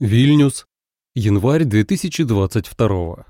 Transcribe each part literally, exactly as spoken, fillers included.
Вильнюс, январь две тысячи двадцать второго.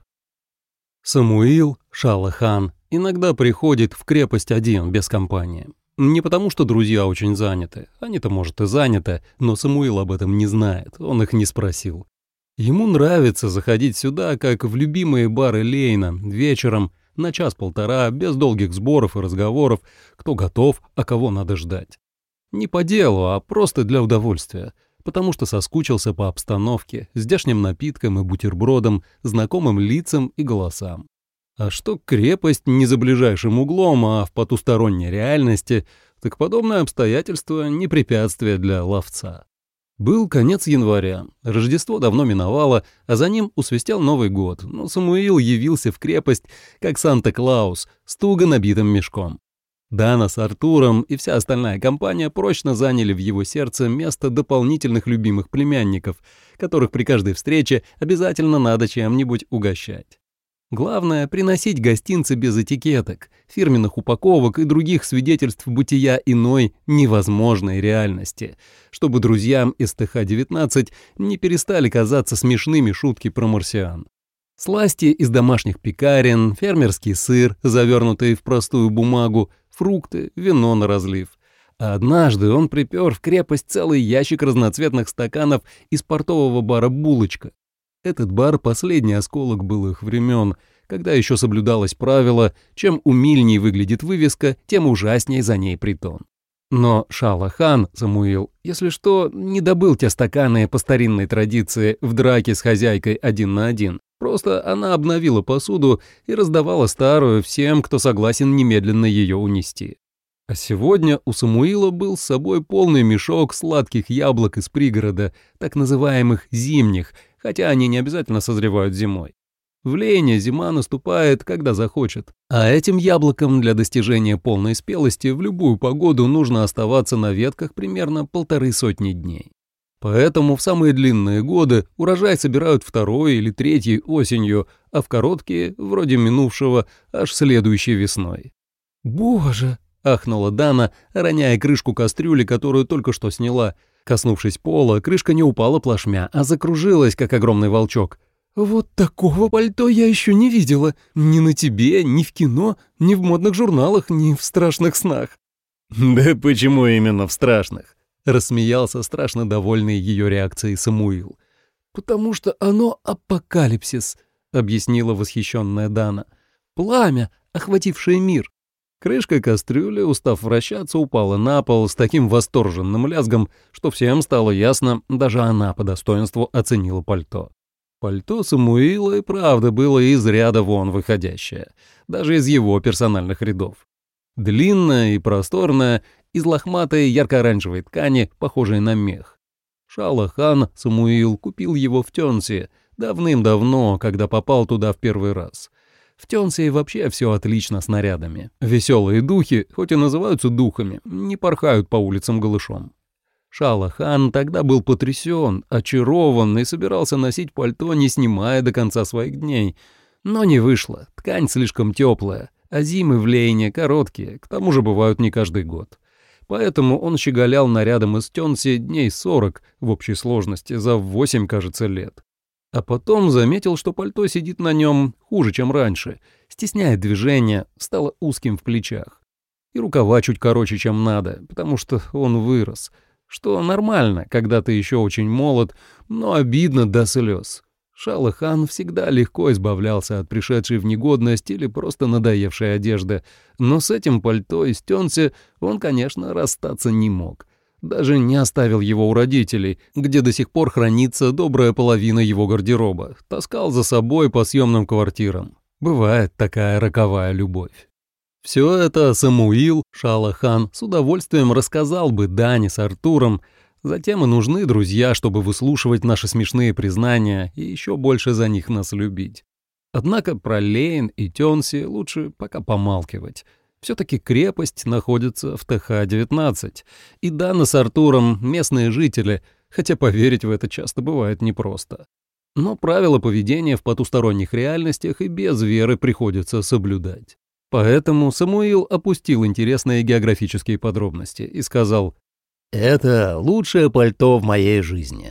Самуил Шала-хан иногда приходит в крепость один, без компании. Не потому, что друзья очень заняты. Они-то, может, и заняты, но Самуил об этом не знает, он их не спросил. Ему нравится заходить сюда, как в любимые бары Лейна, вечером, на час-полтора, без долгих сборов и разговоров, кто готов, а кого надо ждать. Не по делу, а просто для удовольствия. Потому что соскучился по обстановке, здешним напиткам и бутербродам, знакомым лицам и голосам. А что крепость не за ближайшим углом, а в потусторонней реальности, так подобное обстоятельство не препятствие для ловца. Был конец января, Рождество давно миновало, а за ним усвистел Новый год, но Самуил явился в крепость, как Санта-Клаус, с туго набитым мешком. Дана с Артуром и вся остальная компания прочно заняли в его сердце место дополнительных любимых племянников, которых при каждой встрече обязательно надо чем-нибудь угощать. Главное — приносить гостинцы без этикеток, фирменных упаковок и других свидетельств бытия иной невозможной реальности, чтобы друзьям из Тэ Ха девятнадцать не перестали казаться смешными шутки про марсиан. Сласти из домашних пекарен, фермерский сыр, завернутый в простую бумагу, фрукты, вино на разлив. А однажды он припер в крепость целый ящик разноцветных стаканов из портового бара «Булочка». Этот бар — последний осколок былых времен, когда еще соблюдалось правило: чем умильней выглядит вывеска, тем ужасней за ней притон. Но Шала-хан, Самуил, если что, не добыл те стаканы по старинной традиции в драке с хозяйкой один на один. Просто она обновила посуду и раздавала старую всем, кто согласен немедленно ее унести. А сегодня у Самуила был с собой полный мешок сладких яблок из пригорода, так называемых зимних, хотя они не обязательно созревают зимой. В Лейне зима наступает, когда захочет, а этим яблокам для достижения полной спелости в любую погоду нужно оставаться на ветках примерно полторы сотни дней. Поэтому в самые длинные годы урожай собирают второй или третьей осенью, а в короткие, вроде минувшего, аж следующей весной. «Боже!» — ахнула Дана, роняя крышку кастрюли, которую только что сняла. Коснувшись пола, крышка не упала плашмя, а закружилась, как огромный волчок. «Вот такого пальто я еще не видела. Ни на тебе, ни в кино, ни в модных журналах, ни в страшных снах». «Да почему именно в страшных?» — рассмеялся страшно довольный ее реакцией Самуил. «Потому что оно апокалипсис», — объяснила восхищенная Дана. «Пламя, охватившее мир». Крышка кастрюли, устав вращаться, упала на пол с таким восторженным лязгом, что всем стало ясно, даже она по достоинству оценила пальто. Пальто Самуила и правда было из ряда вон выходящее, даже из его персональных рядов. Длинное и просторное, из лохматой ярко-оранжевой ткани, похожей на мех. Шала-хан Самуил купил его в Тёнсе давным-давно, когда попал туда в первый раз. В Тёнсе вообще все отлично с нарядами. Веселые духи, хоть и называются духами, не порхают по улицам голышом. Шала-хан тогда был потрясен, очарован и собирался носить пальто, не снимая до конца своих дней. Но не вышло, ткань слишком теплая, а зимы в Лейне короткие, к тому же бывают не каждый год. Поэтому он щеголял нарядом из Тёнси дней сорок в общей сложности, за восемь, кажется, лет. А потом заметил, что пальто сидит на нем хуже, чем раньше, стесняет движения, стало узким в плечах. И рукава чуть короче, чем надо, потому что он вырос. Что нормально, когда ты еще очень молод, но обидно до слез. Шала-хан всегда легко избавлялся от пришедшей в негодность или просто надоевшей одежды, но с этим пальто из Тёнси он, конечно, расстаться не мог. Даже не оставил его у родителей, где до сих пор хранится добрая половина его гардероба, таскал за собой по съемным квартирам. Бывает такая роковая любовь. Все это Самуил Шала-хан с удовольствием рассказал бы Дане с Артуром. Затем и нужны друзья, чтобы выслушивать наши смешные признания и еще больше за них нас любить. Однако про Лейн и Тёнси лучше пока помалкивать. Все-таки крепость находится в Тэ Ха девятнадцать, и Дана с Артуром — местные жители, хотя поверить в это часто бывает непросто. Но правила поведения в потусторонних реальностях и без веры приходится соблюдать. Поэтому Самуил опустил интересные географические подробности и сказал: «Это лучшее пальто в моей жизни.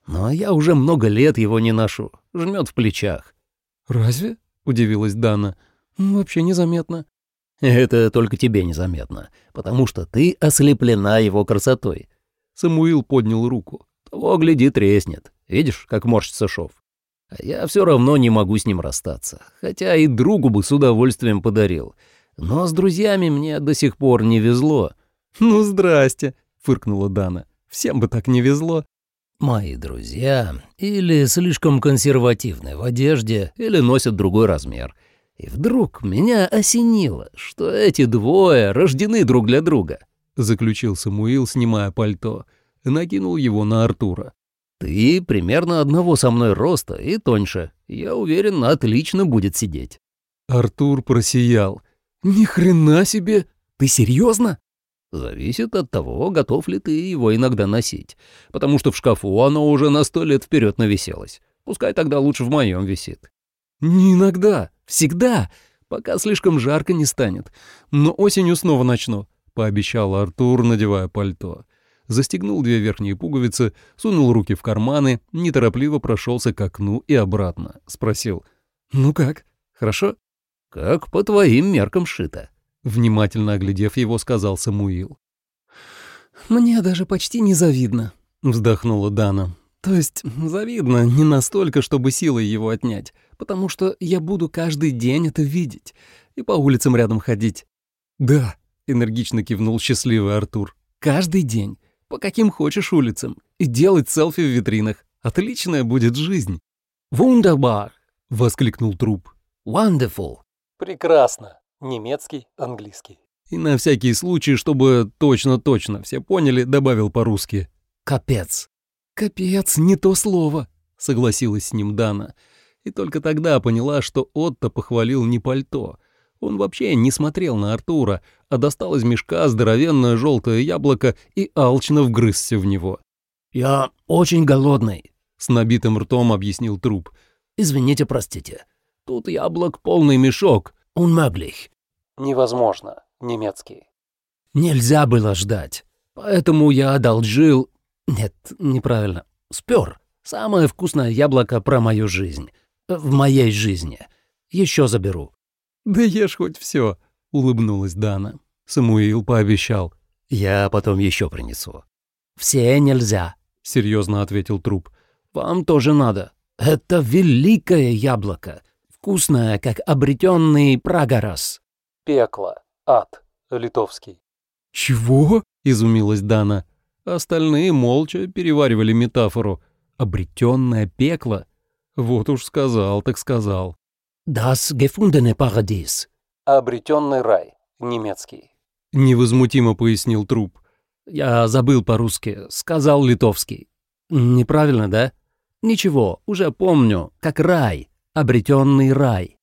Но я уже много лет его не ношу, жмет в плечах». «Разве?» — удивилась Дана. «Вообще незаметно». «Это только тебе незаметно, потому что ты ослеплена его красотой». Самуил поднял руку. «Того, гляди, треснет. Видишь, как морщится шов? А я все равно не могу с ним расстаться, хотя и другу бы с удовольствием подарил. Но с друзьями мне до сих пор не везло». «Ну, здрасте», — фыркнула Дана. «Всем бы так не везло». «Мои друзья или слишком консервативны в одежде, или носят другой размер. И вдруг меня осенило, что эти двое рождены друг для друга», — заключил Самуил, снимая пальто, и накинул его на Артура. «Ты примерно одного со мной роста и тоньше. Я уверен, отлично будет сидеть». Артур просиял. «Ни хрена себе! Ты серьезно?» «Зависит от того, готов ли ты его иногда носить, потому что в шкафу оно уже на сто лет вперед нависелось. Пускай тогда лучше в моем висит». «Не иногда, всегда, пока слишком жарко не станет. Но осенью снова начну», — пообещал Артур, надевая пальто. Застегнул две верхние пуговицы, сунул руки в карманы, неторопливо прошелся к окну и обратно. Спросил: «Ну как, хорошо?» «Как по твоим меркам шито», — внимательно оглядев его, сказал Самуил. «Мне даже почти не завидно», — вздохнула Дана. «То есть завидно не настолько, чтобы силой его отнять, потому что я буду каждый день это видеть и по улицам рядом ходить». «Да», — энергично кивнул счастливый Артур. «Каждый день, по каким хочешь улицам, и делать селфи в витринах. Отличная будет жизнь». «Wunderbar», — воскликнул Труп. «Wonderful». «Прекрасно. Немецкий, английский». И на всякий случай, чтобы точно-точно все поняли, добавил по-русски: «Капец». «Капец, не то слово», — согласилась с ним Дана. И только тогда поняла, что Отто похвалил не пальто. Он вообще не смотрел на Артура, а достал из мешка здоровенное желтое яблоко и алчно вгрызся в него. «Я очень голодный», — с набитым ртом объяснил Труп. «Извините, простите. Тут яблок полный мешок. Unmöglich». «Невозможно. Немецкий». «Нельзя было ждать. Поэтому я одолжил... Нет, неправильно. Спер. Самое вкусное яблоко про мою жизнь. В моей жизни. Еще заберу». «Да ешь хоть все», — улыбнулась Дана. Самуил пообещал: «Я потом еще принесу». «Все нельзя», — серьезно ответил Труп. «Вам тоже надо. Это великое яблоко. Вкусное, как обретенный Прагорас». «Пекло. Ад. Литовский». «Чего?» — изумилась Дана. Остальные молча переваривали метафору. «Обретенное пекло». Вот уж сказал, так сказал. «Das gefundene Paradies». «Обретенный рай. Немецкий». Невозмутимо пояснил Труп. «Я забыл по-русски, сказал литовский. Неправильно, да? Ничего, уже помню, как рай, обретенный рай».